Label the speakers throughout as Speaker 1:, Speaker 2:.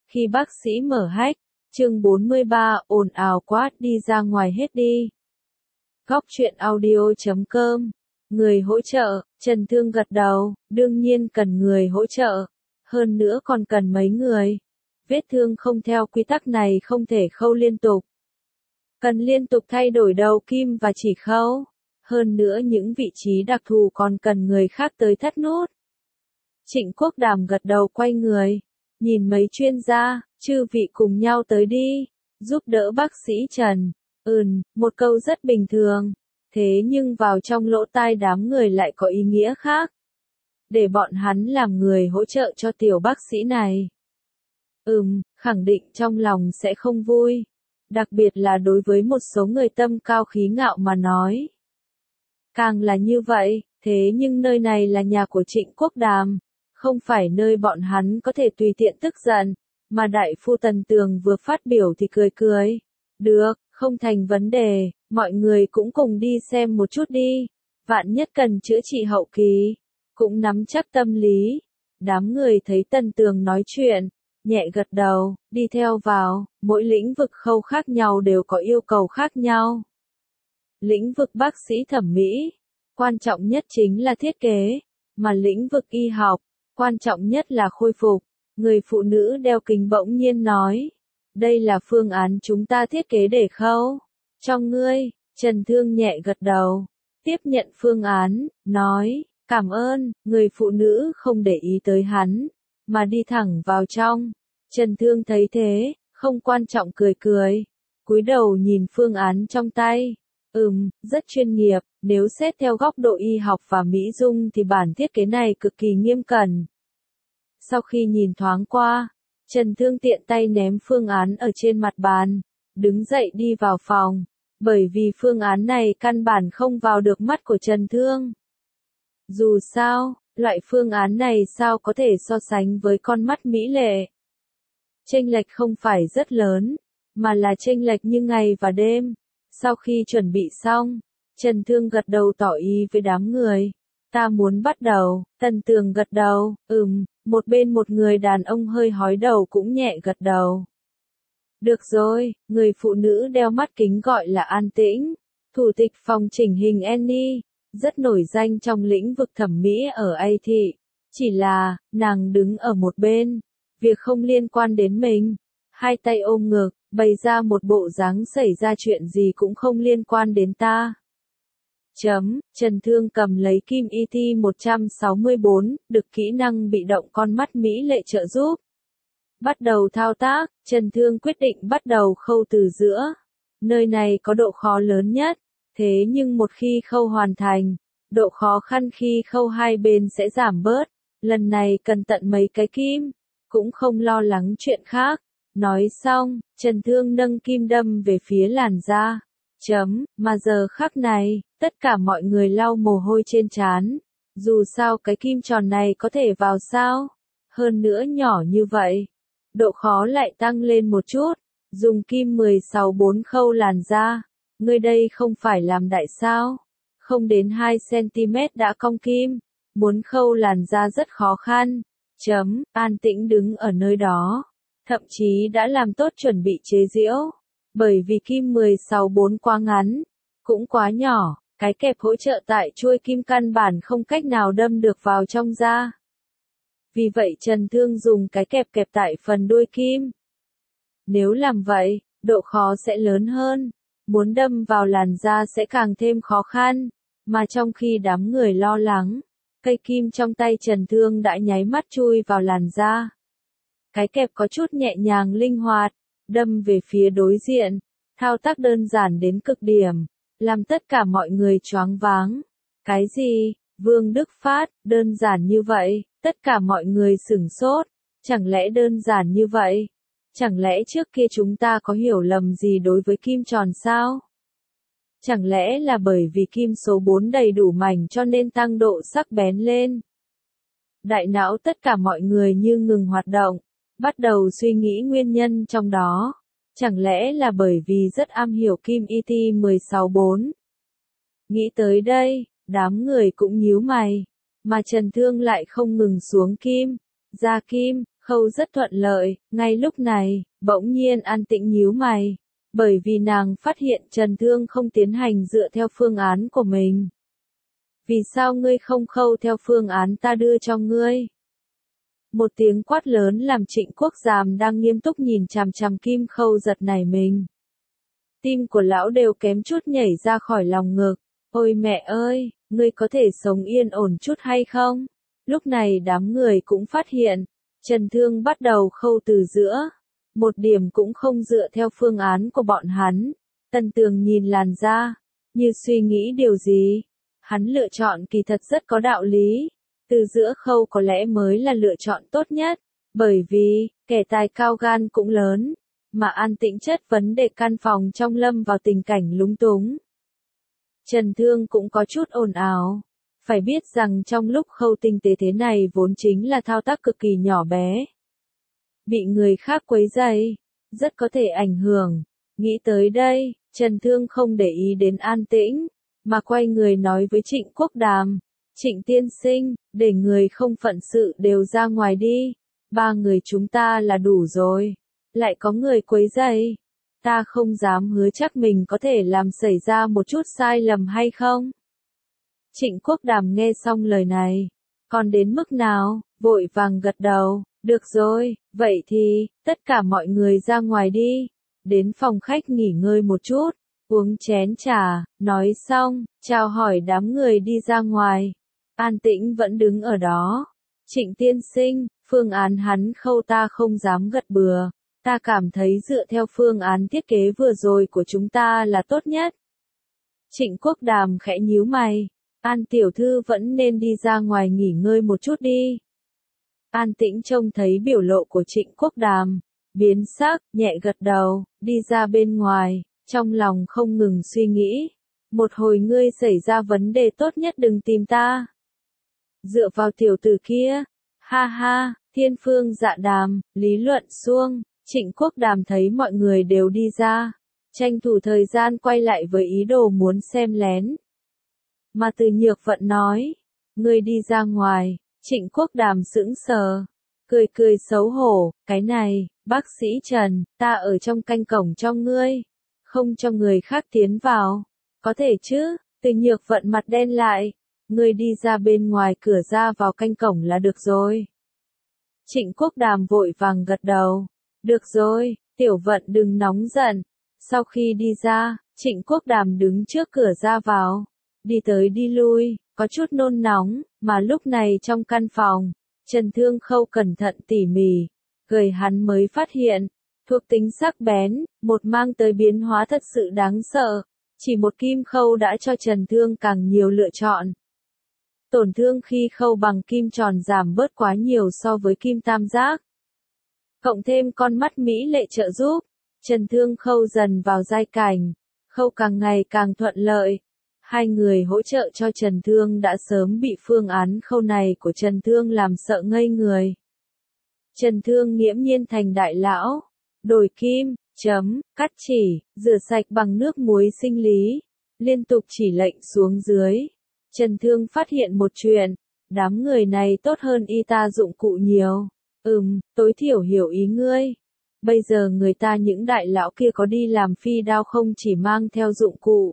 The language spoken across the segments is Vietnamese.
Speaker 1: Khi bác sĩ mở hách, chương 43, ồn ào quá, đi ra ngoài hết đi. Góc truyện audio.com. Người hỗ trợ, Trần Thương gật đầu, đương nhiên cần người hỗ trợ. Hơn nữa còn cần mấy người. Vết thương không theo quy tắc này không thể khâu liên tục. Cần liên tục thay đổi đầu kim và chỉ khâu. Hơn nữa những vị trí đặc thù còn cần người khác tới thắt nút. Trịnh Quốc Đàm gật đầu quay người. Nhìn mấy chuyên gia, chư vị cùng nhau tới đi, giúp đỡ bác sĩ Trần. Một câu rất bình thường, thế nhưng vào trong lỗ tai đám người lại có ý nghĩa khác. Để bọn hắn làm người hỗ trợ cho tiểu bác sĩ này. Khẳng định trong lòng sẽ không vui. Đặc biệt là đối với một số người tâm cao khí ngạo mà nói. Càng là như vậy, thế nhưng nơi này là nhà của Trịnh Quốc Đàm. Không phải nơi bọn hắn có thể tùy tiện tức giận, mà đại phu Tần Tường vừa phát biểu thì cười cười. Được, không thành vấn đề, mọi người cũng cùng đi xem một chút đi. Vạn nhất cần chữa trị hậu kỳ, cũng nắm chắc tâm lý. Đám người thấy Tần Tường nói chuyện, nhẹ gật đầu, đi theo vào, mỗi lĩnh vực khâu khác nhau đều có yêu cầu khác nhau. Lĩnh vực bác sĩ thẩm mỹ, quan trọng nhất chính là thiết kế, mà lĩnh vực y học, quan trọng nhất là khôi phục. Người phụ nữ đeo kính bỗng nhiên nói. Đây là phương án chúng ta thiết kế để khâu. Cho ngươi, Trần Thương nhẹ gật đầu. Tiếp nhận phương án, nói, cảm ơn, người phụ nữ không để ý tới hắn, mà đi thẳng vào trong. Trần Thương thấy thế, không quan trọng cười cười. Cúi đầu nhìn phương án trong tay. Rất chuyên nghiệp, nếu xét theo góc độ y học và mỹ dung thì bản thiết kế này cực kỳ nghiêm cẩn. Sau khi nhìn thoáng qua, Trần Thương tiện tay ném phương án ở trên mặt bàn, đứng dậy đi vào phòng, bởi vì phương án này căn bản không vào được mắt của Trần Thương. Dù sao, loại phương án này sao có thể so sánh với con mắt mỹ lệ. Chênh lệch không phải rất lớn, mà là chênh lệch như ngày và đêm. Sau khi chuẩn bị xong, Trần Thương gật đầu tỏ ý với đám người. Ta muốn bắt đầu, Tần Tường gật đầu, một bên một người đàn ông hơi hói đầu cũng nhẹ gật đầu. Được rồi, người phụ nữ đeo mắt kính gọi là An Tĩnh, thủ tịch phòng chỉnh hình Annie, rất nổi danh trong lĩnh vực thẩm mỹ ở A thị. Chỉ là, nàng đứng ở một bên, việc không liên quan đến mình, hai tay ôm ngực, bày ra một bộ dáng xảy ra chuyện gì cũng không liên quan đến ta. Trần Thương cầm lấy kim IT-164, được kỹ năng bị động con mắt mỹ lệ trợ giúp. Bắt đầu thao tác, Trần Thương quyết định bắt đầu khâu từ giữa. Nơi này có độ khó lớn nhất, thế nhưng một khi khâu hoàn thành, độ khó khăn khi khâu hai bên sẽ giảm bớt. Lần này cần tận mấy cái kim, cũng không lo lắng chuyện khác. Nói xong, Trần Thương nâng kim đâm về phía làn da. Mà giờ khắc này, tất cả mọi người lau mồ hôi trên trán. Dù sao cái kim tròn này có thể vào sao? Hơn nữa nhỏ như vậy. Độ khó lại tăng lên một chút. Dùng kim 16-4 khâu làn da. Ngươi đây không phải làm đại sao? Không đến 2cm đã cong kim. Muốn khâu làn da rất khó khăn. An Tĩnh đứng ở nơi đó. Thậm chí đã làm tốt chuẩn bị chế giễu. Bởi vì kim 16-4 quá ngắn, cũng quá nhỏ, cái kẹp hỗ trợ tại chuôi kim căn bản không cách nào đâm được vào trong da. Vì vậy Trần Thương dùng cái kẹp kẹp tại phần đuôi kim. Nếu làm vậy, độ khó sẽ lớn hơn, muốn đâm vào làn da sẽ càng thêm khó khăn, mà trong khi đám người lo lắng, cây kim trong tay Trần Thương đã nháy mắt chui vào làn da. Cái kẹp có chút nhẹ nhàng linh hoạt, đâm về phía đối diện, thao tác đơn giản đến cực điểm, làm tất cả mọi người choáng váng. Cái gì? Vương Đức Phát, đơn giản như vậy, tất cả mọi người sửng sốt, chẳng lẽ đơn giản như vậy? Chẳng lẽ trước kia chúng ta có hiểu lầm gì đối với kim tròn sao? Chẳng lẽ là bởi vì kim số 4 đầy đủ mảnh cho nên tăng độ sắc bén lên? Đại não tất cả mọi người như ngừng hoạt động. Bắt đầu suy nghĩ nguyên nhân trong đó. Chẳng lẽ là bởi vì rất am hiểu kim IT-16-4? Nghĩ tới đây, đám người cũng nhíu mày. Mà Trần Thương lại không ngừng xuống kim. Ra kim, Khâu rất thuận lợi, ngay lúc này, bỗng nhiên An Tĩnh nhíu mày, bởi vì nàng phát hiện Trần Thương không tiến hành dựa theo phương án của mình. Vì sao ngươi không khâu theo phương án ta đưa cho ngươi? Một tiếng quát lớn làm Trịnh Quốc Giàm đang nghiêm túc nhìn chằm chằm Kim Khâu giật nảy mình. Tim của lão đều kém chút nhảy ra khỏi lòng ngực. Ôi mẹ ơi, ngươi có thể sống yên ổn chút hay không? Lúc này đám người cũng phát hiện, Trần Thương bắt đầu khâu từ giữa. Một điểm cũng không dựa theo phương án của bọn hắn. Tân Tường nhìn làn da, như suy nghĩ điều gì. Hắn lựa chọn kỳ thật rất có đạo lý. Từ giữa khâu có lẽ mới là lựa chọn tốt nhất. Bởi vì, kẻ tài cao gan cũng lớn. Mà An Tĩnh chất vấn đề căn phòng trong lâm vào tình cảnh lúng túng. Trần Thương cũng có chút ồn ào. Phải biết rằng trong lúc khâu tinh tế thế này vốn chính là thao tác cực kỳ nhỏ bé. Bị người khác quấy rầy, rất có thể ảnh hưởng. Nghĩ tới đây, Trần Thương không để ý đến An Tĩnh, mà quay người nói với Trịnh Quốc Đàm. Trịnh tiên sinh, để người không phận sự đều ra ngoài đi. 3 người chúng ta là đủ rồi. Lại có người quấy rầy. Ta không dám hứa chắc mình có thể làm xảy ra một chút sai lầm hay không. Trịnh Quốc Đàm nghe xong lời này, còn đến mức nào, vội vàng gật đầu, được rồi, vậy thì, tất cả mọi người ra ngoài đi, đến phòng khách nghỉ ngơi một chút, uống chén trà, nói xong, chào hỏi đám người đi ra ngoài. An Tĩnh vẫn đứng ở đó. Trịnh tiên sinh, phương án hắn khâu ta không dám gật bừa. Ta cảm thấy dựa theo phương án thiết kế vừa rồi của chúng ta là tốt nhất. Trịnh Quốc Đàm khẽ nhíu mày. An tiểu thư vẫn nên đi ra ngoài nghỉ ngơi một chút đi. An Tĩnh trông thấy biểu lộ của Trịnh Quốc Đàm, biến sắc, nhẹ gật đầu, đi ra bên ngoài, trong lòng không ngừng suy nghĩ. Một hồi ngươi xảy ra vấn đề tốt nhất đừng tìm ta. Dựa vào tiểu tử kia, ha ha, Thiên Phương Dạ Đàm, lý luận suông. Trịnh Quốc Đàm thấy mọi người đều đi ra, tranh thủ thời gian quay lại với ý đồ muốn xem lén. Mà Từ Nhược Vận nói, ngươi đi ra ngoài. Trịnh Quốc Đàm sững sờ, cười cười xấu hổ, cái này, bác sĩ Trần, ta ở trong canh cổng cho ngươi, không cho người khác tiến vào, có thể chứ? Từ Nhược Vận mặt đen lại, ngươi đi ra bên ngoài cửa ra vào canh cổng là được rồi. Trịnh Quốc Đàm vội vàng gật đầu, được rồi, Tiểu Vận đừng nóng giận. Sau khi đi ra, Trịnh Quốc Đàm đứng trước cửa ra vào, đi tới đi lui, có chút nôn nóng, mà lúc này trong căn phòng, Trần Thương Khâu cẩn thận tỉ mỉ, gầy hắn mới phát hiện, thuộc tính sắc bén, một mang tới biến hóa thật sự đáng sợ, chỉ một kim khâu đã cho Trần Thương càng nhiều lựa chọn. Tổn thương khi khâu bằng kim tròn giảm bớt quá nhiều so với kim tam giác. Cộng thêm con mắt mỹ lệ trợ giúp, Trần Thương Khâu dần vào giai cảnh, khâu càng ngày càng thuận lợi. Hai người hỗ trợ cho Trần Thương đã sớm bị phương án khâu này của Trần Thương làm sợ ngây người. Trần Thương nghiễm nhiên thành đại lão, đổi kim, chấm, cắt chỉ, rửa sạch bằng nước muối sinh lý, liên tục chỉ lệnh xuống dưới. Trần Thương phát hiện một chuyện, đám người này tốt hơn y ta dụng cụ nhiều. Tối thiểu hiểu ý ngươi. Bây giờ người ta những đại lão kia có đi làm phi đao không chỉ mang theo dụng cụ.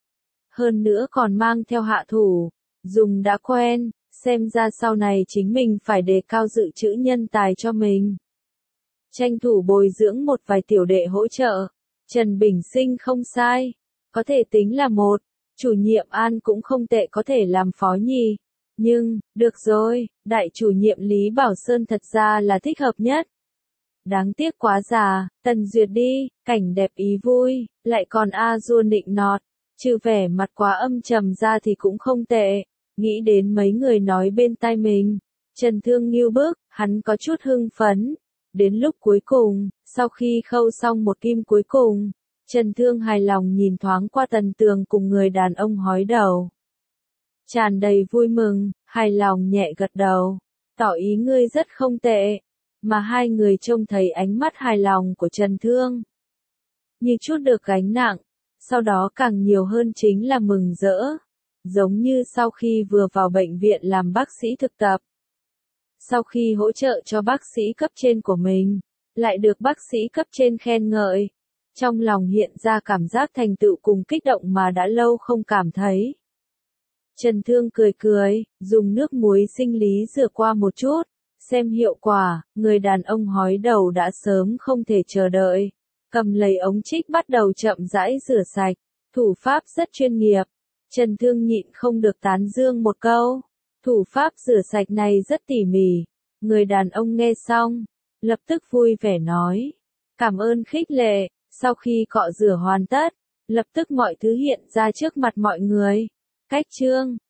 Speaker 1: Hơn nữa còn mang theo hạ thủ, dùng đã quen, xem ra sau này chính mình phải đề cao dự trữ nhân tài cho mình. Tranh thủ bồi dưỡng một vài tiểu đệ hỗ trợ, Trần Bình Sinh không sai, có thể tính là một, chủ nhiệm An cũng không tệ có thể làm phó nhì. Nhưng, được rồi, đại chủ nhiệm Lý Bảo Sơn thật ra là thích hợp nhất. Đáng tiếc quá già, Tần Duyệt đi, cảnh đẹp ý vui, lại còn A Du nịnh nọt, trừ vẻ mặt quá âm trầm ra thì cũng không tệ. Nghĩ đến mấy người nói bên tai mình, Trần Thương nghiêu bức, hắn có chút hưng phấn. Đến lúc cuối cùng, sau khi khâu xong một kim cuối cùng, Trần Thương hài lòng nhìn thoáng qua Tần Tường cùng người đàn ông hói đầu. Tràn đầy vui mừng, hài lòng nhẹ gật đầu, tỏ ý ngươi rất không tệ, mà hai người trông thấy ánh mắt hài lòng của Trần Thương. Như chút được gánh nặng, sau đó càng nhiều hơn chính là mừng rỡ, giống như sau khi vừa vào bệnh viện làm bác sĩ thực tập. Sau khi hỗ trợ cho bác sĩ cấp trên của mình, lại được bác sĩ cấp trên khen ngợi. Trong lòng hiện ra cảm giác thành tựu cùng kích động mà đã lâu không cảm thấy. Trần Thương cười cười, dùng nước muối sinh lý rửa qua một chút, xem hiệu quả, người đàn ông hói đầu đã sớm không thể chờ đợi. Cầm lấy ống trích bắt đầu chậm rãi rửa sạch, thủ pháp rất chuyên nghiệp. Trần Thương nhịn không được tán dương một câu, thủ pháp rửa sạch này rất tỉ mỉ. Người đàn ông nghe xong, lập tức vui vẻ nói, cảm ơn khích lệ. Sau khi cọ rửa hoàn tất, lập tức mọi thứ hiện ra trước mặt mọi người. Cách chương